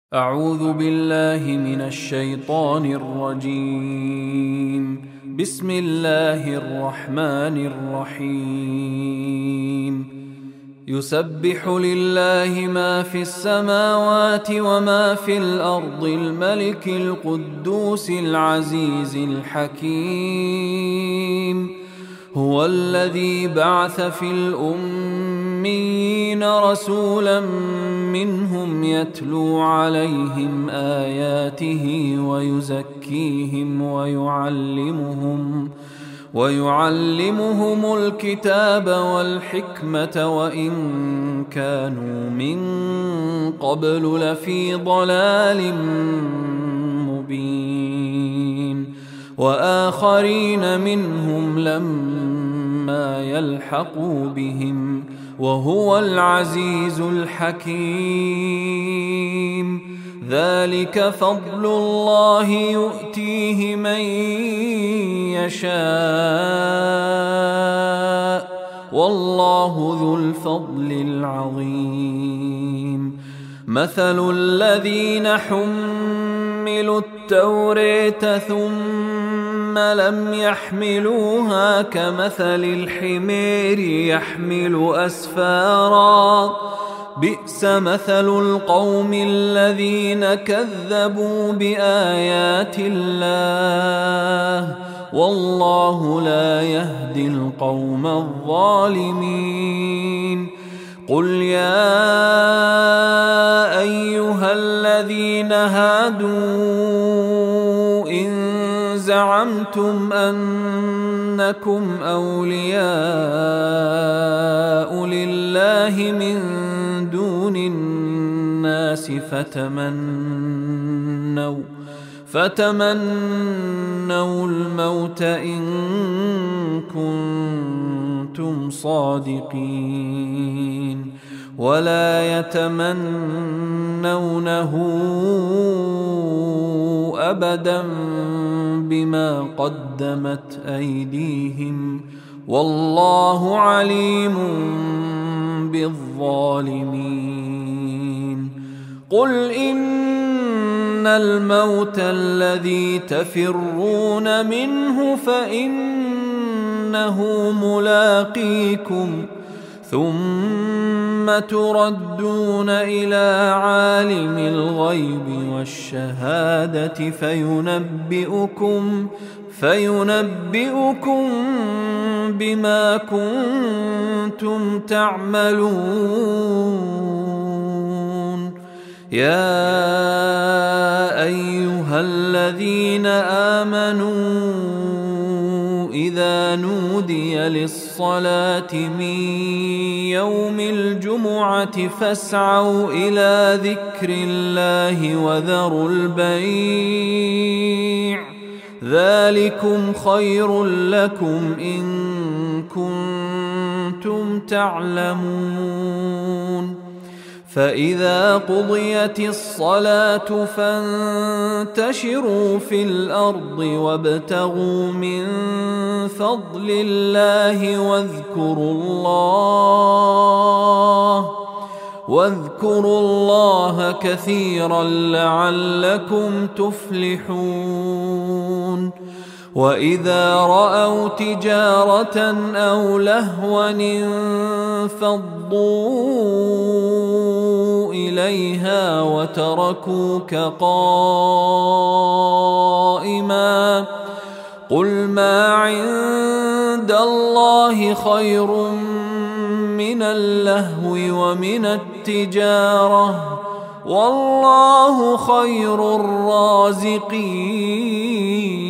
أعوذ بالله من الشيطان الرجيم. بسم الله الرحمن الرحيم. يسبح لله ما في السماوات وما في الأرض الملك القدوس العزيز الحكيم. هو الذي بعث في الأميين رسولا منهم يتلو عليهم آياته ويزكيهم ويعلمهم الكتاب والحكمة وإن كانوا من قبل لفي ضلال مبين وآخرين منهم لما يلحقوا بهم وهو العزيز الحكيم. ذلك فضل الله يؤتيه من يشاء والله ذو الفضل العظيم. مثل الذين حملوا التوراة ثم لم يحملوها كمثل الحمير يحمل أسفارا بئس مثل القوم الذين كذبوا بآيات الله والله لا يهدي القوم الظالمين. قل يا أيها الذين هادوا إن زعمتم أنكم أولياء لله من دون الناس فتمنوا الموت إن كنتم صادقين ولا يتمنونه أبدا بما قدمت أيديهم والله عليم بالظالمين. قل إن الموت الذي تفرون منه فإنه ملاقيكم ثم تردون إلى عالم الغيب والشهادة فينبئكم بما كنتم تعملون. يا أيها الذين آمنوا إذا نودي للصلاة من يوم الجمعة فاسعوا إلى ذكر الله وذروا البيع ذلكم خير لكم إن كنتم تعلمون. فإذا قضيت الصلاة فانتشروا في الأرض وابتغوا من فضل الله واذكروا الله كثيرا لعلكم تفلحون. وإذا رأوا تجارة أو لهوا انفضوا إليها وتركوك قائما قل ما عند الله خير من اللهو ومن التجارة والله خير الرازقين.